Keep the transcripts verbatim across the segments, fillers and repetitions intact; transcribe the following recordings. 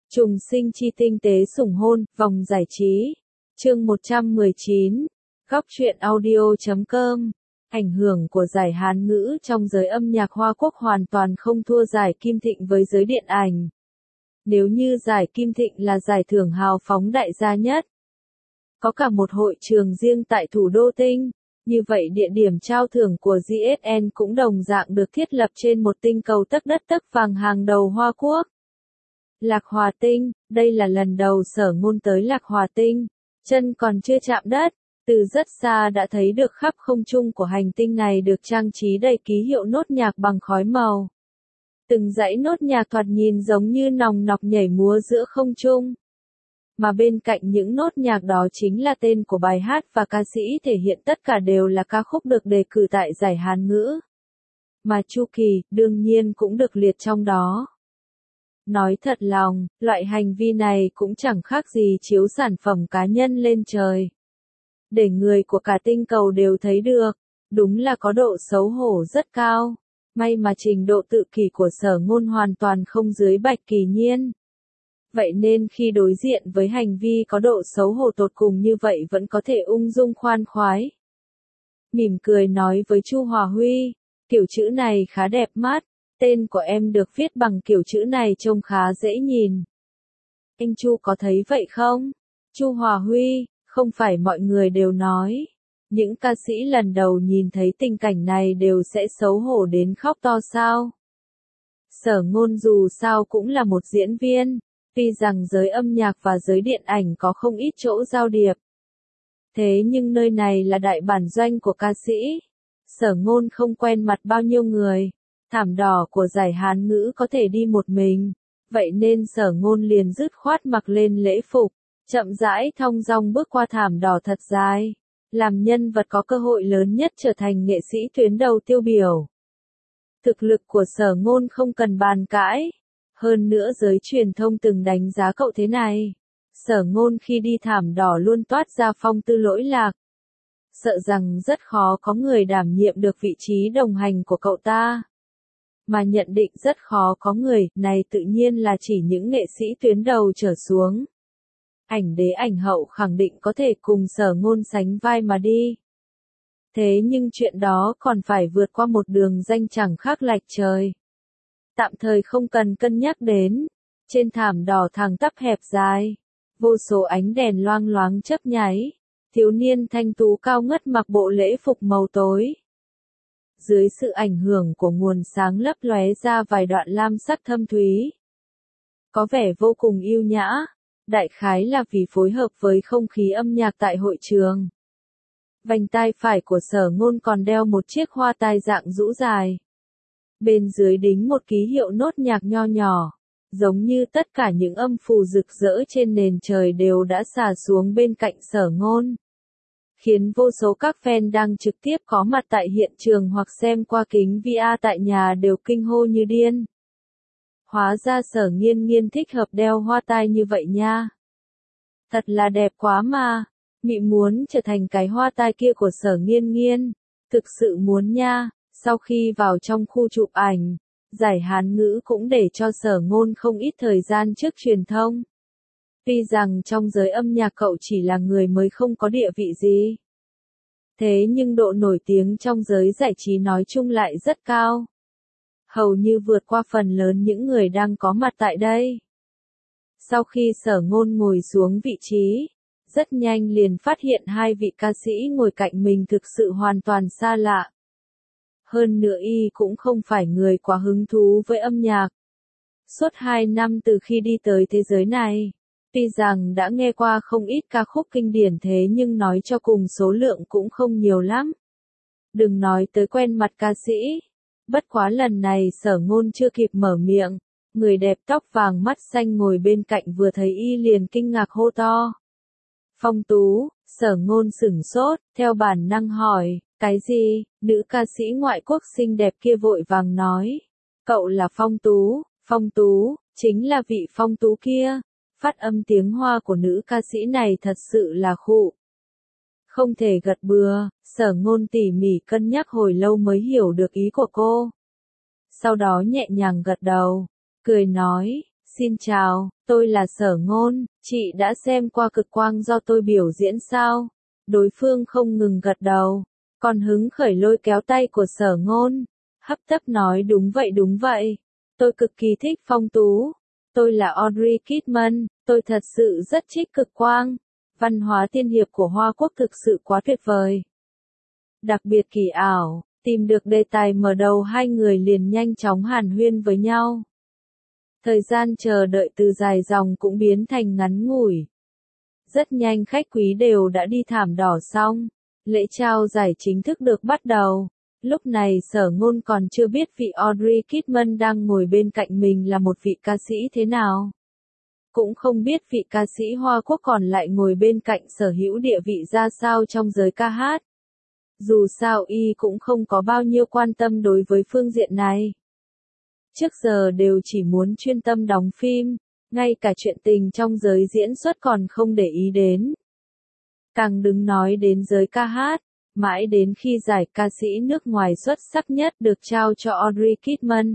Trùng sinh chi tinh tế sủng hôn, vòng giải trí. Chương một trăm mười chín. Góc truyện audio chấm com. Ảnh hưởng của giải Hán ngữ trong giới âm nhạc Hoa Quốc hoàn toàn không thua giải Kim Thịnh với giới điện ảnh. Nếu như giải Kim Thịnh là giải thưởng hào phóng đại gia nhất, có cả một hội trường riêng tại thủ đô Tinh, như vậy địa điểm trao thưởng của giê ét en cũng đồng dạng được thiết lập trên một tinh cầu tấc đất tấc vàng hàng đầu Hoa Quốc. Lạc Hòa Tinh, đây là lần đầu Sở Ngôn tới Lạc Hòa Tinh, chân còn chưa chạm đất, từ rất xa đã thấy được khắp không trung của hành tinh này được trang trí đầy ký hiệu nốt nhạc bằng khói màu. Từng dãy nốt nhạc thoạt nhìn giống như nòng nọc nhảy múa giữa không trung. Mà bên cạnh những nốt nhạc đó chính là tên của bài hát và ca sĩ thể hiện, tất cả đều là ca khúc được đề cử tại giải Hán ngữ. Mà Chu Kỳ, đương nhiên cũng được liệt trong đó. Nói thật lòng, loại hành vi này cũng chẳng khác gì chiếu sản phẩm cá nhân lên trời. Để người của cả tinh cầu đều thấy được, đúng là có độ xấu hổ rất cao. May mà trình độ tự kỷ của Sở Ngôn hoàn toàn không dưới Bạch Kỳ Nhiên. Vậy nên khi đối diện với hành vi có độ xấu hổ tột cùng như vậy vẫn có thể ung dung khoan khoái. Mỉm cười nói với Chu Hòa Huy, kiểu chữ này khá đẹp mắt, tên của em được viết bằng kiểu chữ này trông khá dễ nhìn. Anh Chu có thấy vậy không? Chu Hòa Huy, không phải mọi người đều nói, những ca sĩ lần đầu nhìn thấy tình cảnh này đều sẽ xấu hổ đến khóc to sao? Sở Ngôn dù sao cũng là một diễn viên, tuy rằng giới âm nhạc và giới điện ảnh có không ít chỗ giao điệp. Thế nhưng nơi này là đại bản doanh của ca sĩ. Sở Ngôn không quen mặt bao nhiêu người. Thảm đỏ của giải Hán ngữ có thể đi một mình. Vậy nên Sở Ngôn liền dứt khoát mặc lên lễ phục, chậm rãi thong dong bước qua thảm đỏ thật dài. Làm nhân vật có cơ hội lớn nhất trở thành nghệ sĩ tuyến đầu tiêu biểu. Thực lực của Sở Ngôn không cần bàn cãi. Hơn nữa giới truyền thông từng đánh giá cậu thế này. Sở Ngôn khi đi thảm đỏ luôn toát ra phong tư lỗi lạc. Sợ rằng rất khó có người đảm nhiệm được vị trí đồng hành của cậu ta. Mà nhận định rất khó có người, này tự nhiên là chỉ những nghệ sĩ tuyến đầu trở xuống. Ảnh đế ảnh hậu khẳng định có thể cùng Sở Ngôn sánh vai mà đi. Thế nhưng chuyện đó còn phải vượt qua một đường ranh chẳng khác lạch trời. Tạm thời không cần cân nhắc đến. Trên thảm đỏ thẳng tắp hẹp dài, vô số ánh đèn loang loáng chớp nháy. Thiếu niên thanh tú cao ngất mặc bộ lễ phục màu tối. Dưới sự ảnh hưởng của nguồn sáng lấp lóe ra vài đoạn lam sắc thâm thúy. Có vẻ vô cùng yêu nhã, đại khái là vì phối hợp với không khí âm nhạc tại hội trường. Vành tai phải của Sở Ngôn còn đeo một chiếc hoa tai dạng rũ dài. Bên dưới đính một ký hiệu nốt nhạc nho nhỏ, giống như tất cả những âm phù rực rỡ trên nền trời đều đã xả xuống bên cạnh Sở Ngôn. Khiến vô số các fan đang trực tiếp có mặt tại hiện trường hoặc xem qua kính vê rờ tại nhà đều kinh hô như điên. Hóa ra Sở Nghiên Nghiên thích hợp đeo hoa tai như vậy nha. Thật là đẹp quá mà. Mị muốn trở thành cái hoa tai kia của Sở Nghiên Nghiên. Thực sự muốn nha. Sau khi vào trong khu chụp ảnh, giải Hán ngữ cũng để cho Sở Ngôn không ít thời gian trước truyền thông. Tuy rằng trong giới âm nhạc cậu chỉ là người mới không có địa vị gì. Thế nhưng độ nổi tiếng trong giới giải trí nói chung lại rất cao. Hầu như vượt qua phần lớn những người đang có mặt tại đây. Sau khi Sở Ngôn ngồi xuống vị trí, rất nhanh liền phát hiện hai vị ca sĩ ngồi cạnh mình thực sự hoàn toàn xa lạ. Hơn nữa y cũng không phải người quá hứng thú với âm nhạc. Suốt hai năm từ khi đi tới thế giới này, tuy rằng đã nghe qua không ít ca khúc kinh điển thế nhưng nói cho cùng số lượng cũng không nhiều lắm. Đừng nói tới quen mặt ca sĩ. Bất quá lần này Sở Ngôn chưa kịp mở miệng, người đẹp tóc vàng mắt xanh ngồi bên cạnh vừa thấy y liền kinh ngạc hô to. Phong Tú. Sở Ngôn sửng sốt, theo bản năng hỏi, cái gì? Nữ ca sĩ ngoại quốc xinh đẹp kia vội vàng nói. Cậu là Phong Tú, Phong Tú, chính là vị Phong Tú kia. Phát âm tiếng Hoa của nữ ca sĩ này thật sự là khụ. Không thể gật bừa, Sở Ngôn tỉ mỉ cân nhắc hồi lâu mới hiểu được ý của cô. Sau đó nhẹ nhàng gật đầu, cười nói, Xin chào, tôi là Sở Ngôn, chị đã xem qua cực quang do tôi biểu diễn sao? Đối phương không ngừng gật đầu, còn hứng khởi lôi kéo tay của Sở Ngôn, hấp tấp nói đúng vậy đúng vậy, tôi cực kỳ thích phong tú. Tôi là Audrey Kidman, tôi thật sự rất thích cực quang. Văn hóa tiên hiệp của Hoa Quốc thực sự quá tuyệt vời. Đặc biệt kỳ ảo, tìm được đề tài mở đầu hai người liền nhanh chóng hàn huyên với nhau. Thời gian chờ đợi từ dài dòng cũng biến thành ngắn ngủi. Rất nhanh khách quý đều đã đi thảm đỏ xong. Lễ trao giải chính thức được bắt đầu. Lúc này Sở Ngôn còn chưa biết vị Audrey Kidman đang ngồi bên cạnh mình là một vị ca sĩ thế nào. Cũng không biết vị ca sĩ Hoa Quốc còn lại ngồi bên cạnh sở hữu địa vị ra sao trong giới ca hát. Dù sao y cũng không có bao nhiêu quan tâm đối với phương diện này. Trước giờ đều chỉ muốn chuyên tâm đóng phim, ngay cả chuyện tình trong giới diễn xuất còn không để ý đến. Càng đừng nói đến giới ca hát, mãi đến khi giải ca sĩ nước ngoài xuất sắc nhất được trao cho Audrey Kidman.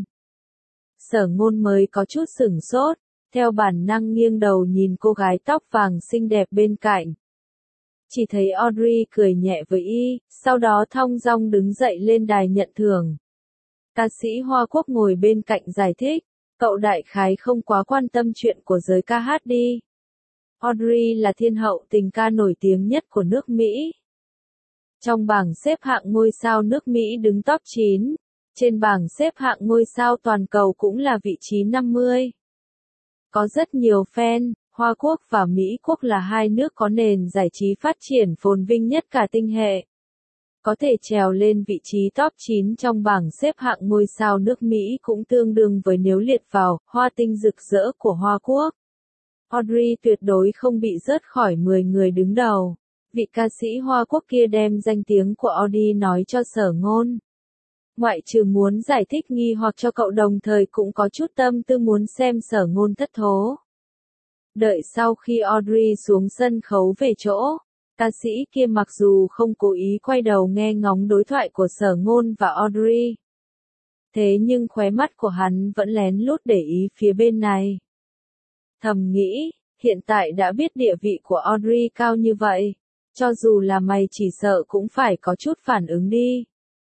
Sở Ngôn mới có chút sửng sốt, theo bản năng nghiêng đầu nhìn cô gái tóc vàng xinh đẹp bên cạnh. Chỉ thấy Audrey cười nhẹ với y, sau đó thong dong đứng dậy lên đài nhận thưởng. Ca sĩ Hoa Quốc ngồi bên cạnh giải thích, cậu đại khái không quá quan tâm chuyện của giới ca hát đi. Audrey là thiên hậu tình ca nổi tiếng nhất của nước Mỹ. Trong bảng xếp hạng ngôi sao nước Mỹ đứng top chín, trên bảng xếp hạng ngôi sao toàn cầu cũng là vị trí năm mươi. Có rất nhiều fan, Hoa Quốc và Mỹ Quốc là hai nước có nền giải trí phát triển phồn vinh nhất cả tinh hệ. Có thể trèo lên vị trí top chín trong bảng xếp hạng ngôi sao nước Mỹ cũng tương đương với nếu liệt vào hoa tinh rực rỡ của Hoa Quốc. Audrey tuyệt đối không bị rớt khỏi mười người đứng đầu. Vị ca sĩ Hoa Quốc kia đem danh tiếng của Audrey nói cho Sở Ngôn. Ngoại trừ muốn giải thích nghi hoặc cho cậu đồng thời cũng có chút tâm tư muốn xem Sở Ngôn thất thố. Đợi sau khi Audrey xuống sân khấu về chỗ, ca sĩ kia mặc dù không cố ý quay đầu nghe ngóng đối thoại của Sở Ngôn và Audrey. Thế nhưng khóe mắt của hắn vẫn lén lút để ý phía bên này. Thầm nghĩ, hiện tại đã biết địa vị của Audrey cao như vậy, cho dù là mày chỉ sợ cũng phải có chút phản ứng đi.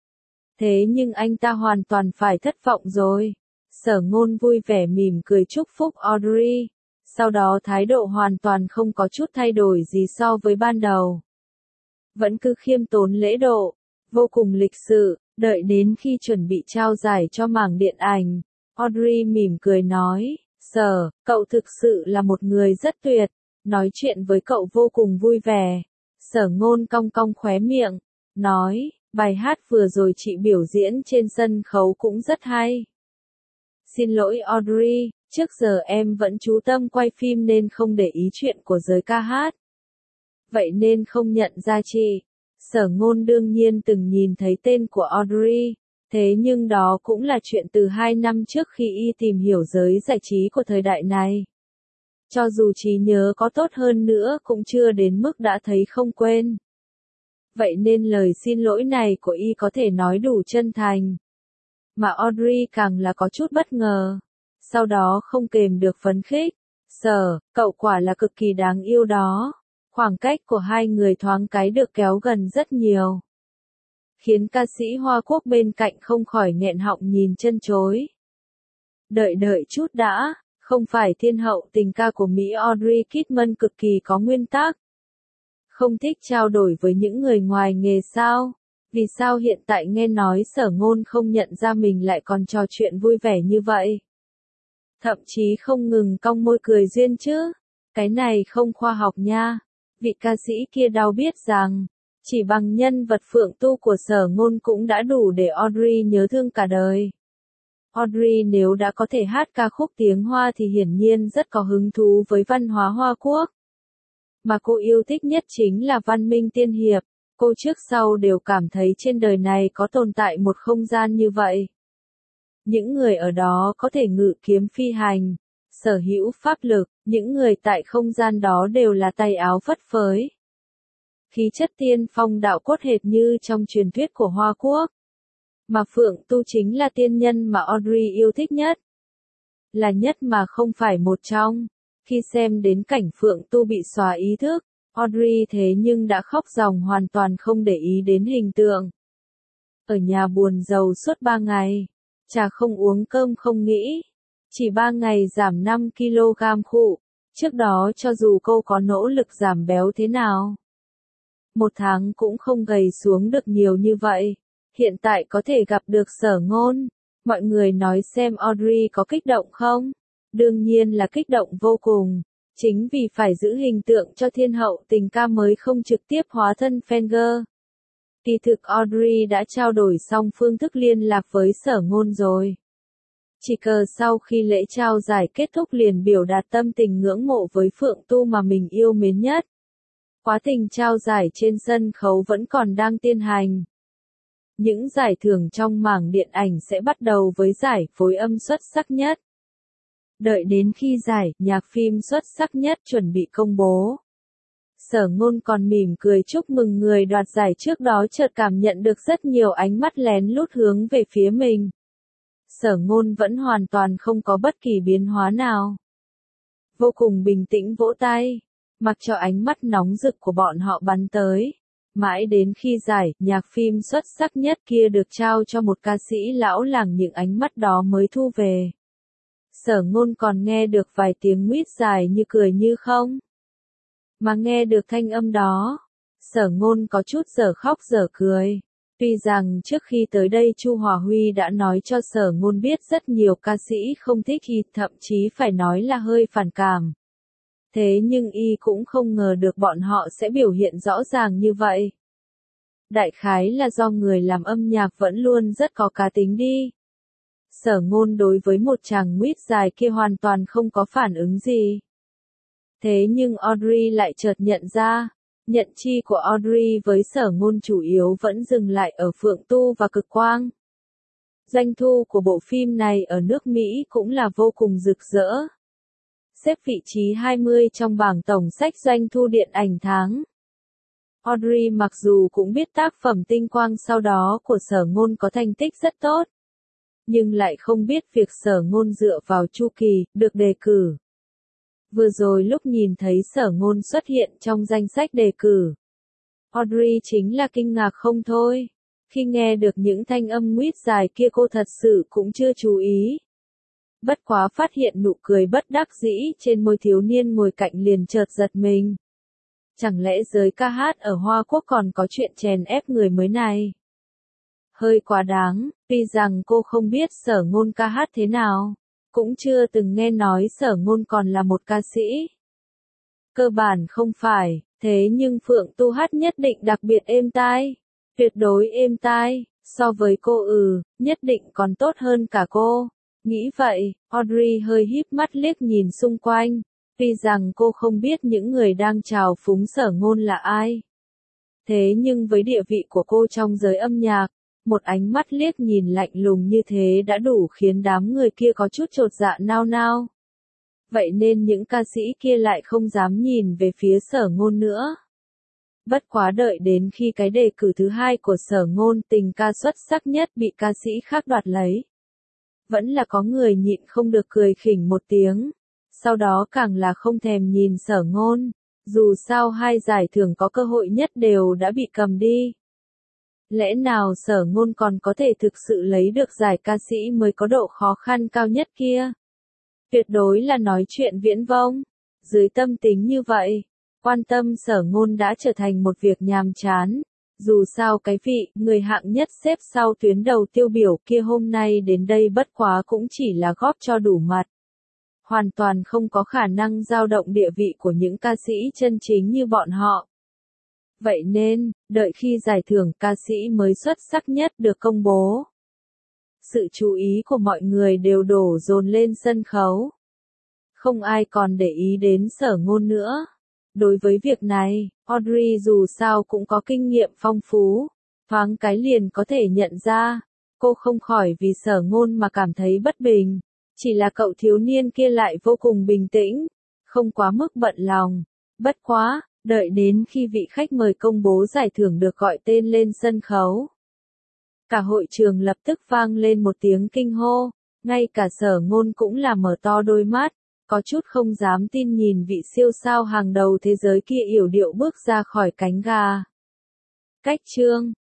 Thế nhưng anh ta hoàn toàn phải thất vọng rồi. Sở Ngôn vui vẻ mỉm cười chúc phúc Audrey. Sau đó thái độ hoàn toàn không có chút thay đổi gì so với ban đầu. Vẫn cứ khiêm tốn lễ độ, vô cùng lịch sự, đợi đến khi chuẩn bị trao giải cho mảng điện ảnh. Audrey mỉm cười nói, Sở, cậu thực sự là một người rất tuyệt, nói chuyện với cậu vô cùng vui vẻ. Sở Ngôn cong cong khóe miệng, nói, bài hát vừa rồi chị biểu diễn trên sân khấu cũng rất hay. Xin lỗi Audrey, trước giờ em vẫn chú tâm quay phim nên không để ý chuyện của giới ca hát. Vậy nên không nhận ra chị. Sở Ngôn đương nhiên từng nhìn thấy tên của Audrey, thế nhưng đó cũng là chuyện từ hai năm trước khi y tìm hiểu giới giải trí của thời đại này. Cho dù trí nhớ có tốt hơn nữa cũng chưa đến mức đã thấy không quên. Vậy nên lời xin lỗi này của y có thể nói đủ chân thành. Mà Audrey càng là có chút bất ngờ. Sau đó không kềm được phấn khích. Sở, cậu quả là cực kỳ đáng yêu đó. Khoảng cách của hai người thoáng cái được kéo gần rất nhiều. Khiến ca sĩ Hoa Quốc bên cạnh không khỏi nghẹn họng nhìn chân chối. Đợi đợi chút đã, không phải thiên hậu tình ca của Mỹ Audrey Kidman cực kỳ có nguyên tắc. Không thích trao đổi với những người ngoài nghề sao? Vì sao hiện tại nghe nói Sở Ngôn không nhận ra mình lại còn trò chuyện vui vẻ như vậy? Thậm chí không ngừng cong môi cười duyên chứ? Cái này không khoa học nha. Vị ca sĩ kia đau biết rằng, chỉ bằng nhân vật Phượng Tu của Sở Ngôn cũng đã đủ để Audrey nhớ thương cả đời. Audrey nếu đã có thể hát ca khúc tiếng Hoa thì hiển nhiên rất có hứng thú với văn hóa Hoa Quốc. Mà cô yêu thích nhất chính là văn minh tiên hiệp. Cô trước sau đều cảm thấy trên đời này có tồn tại một không gian như vậy. Những người ở đó có thể ngự kiếm phi hành, sở hữu pháp lực, những người tại không gian đó đều là tay áo phất phới. Khí chất tiên phong đạo cốt hệt như trong truyền thuyết của Hoa Quốc. Mà Phượng Tu chính là tiên nhân mà Audrey yêu thích nhất. là nhất mà không phải một trong. Khi xem đến cảnh Phượng Tu bị xóa ý thức, Audrey thế nhưng đã khóc ròng hoàn toàn không để ý đến hình tượng. Ở nhà buồn rầu suốt ba ngày, trà không uống cơm không nghĩ. Chỉ ba ngày giảm năm ki lô gam khụ, trước đó cho dù cô có nỗ lực giảm béo thế nào, một tháng cũng không gầy xuống được nhiều như vậy. Hiện tại có thể gặp được Sở Ngôn, mọi người nói xem Audrey có kích động không? Đương nhiên là kích động vô cùng. Chính vì phải giữ hình tượng cho thiên hậu tình ca mới không trực tiếp hóa thân Fenger. Kỳ thực Audrey đã trao đổi xong phương thức liên lạc với Sở Ngôn rồi. Chỉ cờ sau khi lễ trao giải kết thúc liền biểu đạt tâm tình ngưỡng mộ với Phượng Tu mà mình yêu mến nhất. Quá trình trao giải trên sân khấu vẫn còn đang tiến hành. Những giải thưởng trong mảng điện ảnh sẽ bắt đầu với giải phối âm xuất sắc nhất. Đợi đến khi giải nhạc phim xuất sắc nhất chuẩn bị công bố, Sở Ngôn còn mỉm cười chúc mừng người đoạt giải, trước đó chợt cảm nhận được rất nhiều ánh mắt lén lút hướng về phía mình. Sở Ngôn vẫn hoàn toàn không có bất kỳ biến hóa nào. Vô cùng bình tĩnh vỗ tay, mặc cho ánh mắt nóng rực của bọn họ bắn tới. Mãi đến khi giải nhạc phim xuất sắc nhất kia được trao cho một ca sĩ lão làng, những ánh mắt đó mới thu về. Sở Ngôn còn nghe được vài tiếng nguýt dài như cười như không. Mà nghe được thanh âm đó, Sở Ngôn có chút dở khóc dở cười. Tuy rằng trước khi tới đây Chu Hòa Huy đã nói cho Sở Ngôn biết rất nhiều ca sĩ không thích y, thậm chí phải nói là hơi phản cảm. Thế nhưng y cũng không ngờ được bọn họ sẽ biểu hiện rõ ràng như vậy. Đại khái là do người làm âm nhạc vẫn luôn rất có cá tính đi. Sở Ngôn đối với một chàng nguýt dài kia hoàn toàn không có phản ứng gì. Thế nhưng Audrey lại chợt nhận ra, nhận chi của Audrey với Sở Ngôn chủ yếu vẫn dừng lại ở Phượng Tu và Cực Quang. Doanh thu của bộ phim này ở nước Mỹ cũng là vô cùng rực rỡ. Xếp vị trí hai mươi trong bảng tổng sách doanh thu điện ảnh tháng. Audrey mặc dù cũng biết tác phẩm Tinh Quang sau đó của Sở Ngôn có thành tích rất tốt, nhưng lại không biết việc Sở Ngôn dựa vào chu kỳ, được đề cử. Vừa rồi lúc nhìn thấy Sở Ngôn xuất hiện trong danh sách đề cử, Audrey chính là kinh ngạc không thôi. Khi nghe được những thanh âm nguýt dài kia cô thật sự cũng chưa chú ý. Bất quá phát hiện nụ cười bất đắc dĩ trên môi thiếu niên ngồi cạnh liền chợt giật mình. Chẳng lẽ giới ca hát ở Hoa Quốc còn có chuyện chèn ép người mới này? Hơi quá đáng, tuy rằng cô không biết Sở Ngôn ca hát thế nào, cũng chưa từng nghe nói Sở Ngôn còn là một ca sĩ. Cơ bản không phải, thế nhưng Phượng Tu hát nhất định đặc biệt êm tai, tuyệt đối êm tai, so với cô ừ, nhất định còn tốt hơn cả cô. Nghĩ vậy, Audrey hơi híp mắt liếc nhìn xung quanh, tuy rằng cô không biết những người đang trào phúng Sở Ngôn là ai. Thế nhưng với địa vị của cô trong giới âm nhạc, một ánh mắt liếc nhìn lạnh lùng như thế đã đủ khiến đám người kia có chút chột dạ nao nao. Vậy nên những ca sĩ kia lại không dám nhìn về phía Sở Ngôn nữa. Bất quá đợi đến khi cái đề cử thứ hai của Sở Ngôn, tình ca xuất sắc nhất, bị ca sĩ khác đoạt lấy, vẫn là có người nhịn không được cười khỉnh một tiếng. Sau đó càng là không thèm nhìn Sở Ngôn, dù sao hai giải thưởng có cơ hội nhất đều đã bị cầm đi. Lẽ nào Sở Ngôn còn có thể thực sự lấy được giải ca sĩ mới có độ khó khăn cao nhất kia? Tuyệt đối là nói chuyện viễn vông. Dưới tâm tính như vậy, quan tâm Sở Ngôn đã trở thành một việc nhàm chán. Dù sao cái vị người hạng nhất xếp sau tuyến đầu tiêu biểu kia hôm nay đến đây bất quá cũng chỉ là góp cho đủ mặt. Hoàn toàn không có khả năng dao động địa vị của những ca sĩ chân chính như bọn họ. Vậy nên, đợi khi giải thưởng ca sĩ mới xuất sắc nhất được công bố, sự chú ý của mọi người đều đổ dồn lên sân khấu. Không ai còn để ý đến Sở Ngôn nữa. Đối với việc này, Audrey dù sao cũng có kinh nghiệm phong phú, thoáng cái liền có thể nhận ra, cô không khỏi vì Sở Ngôn mà cảm thấy bất bình. Chỉ là cậu thiếu niên kia lại vô cùng bình tĩnh, không quá mức bận lòng. Bất quá, đợi đến khi vị khách mời công bố giải thưởng được gọi tên lên sân khấu, cả hội trường lập tức vang lên một tiếng kinh hô. Ngay cả Sở Ngôn cũng là mở to đôi mắt, có chút không dám tin nhìn vị siêu sao hàng đầu thế giới kia yểu điệu bước ra khỏi cánh gà. Cách chương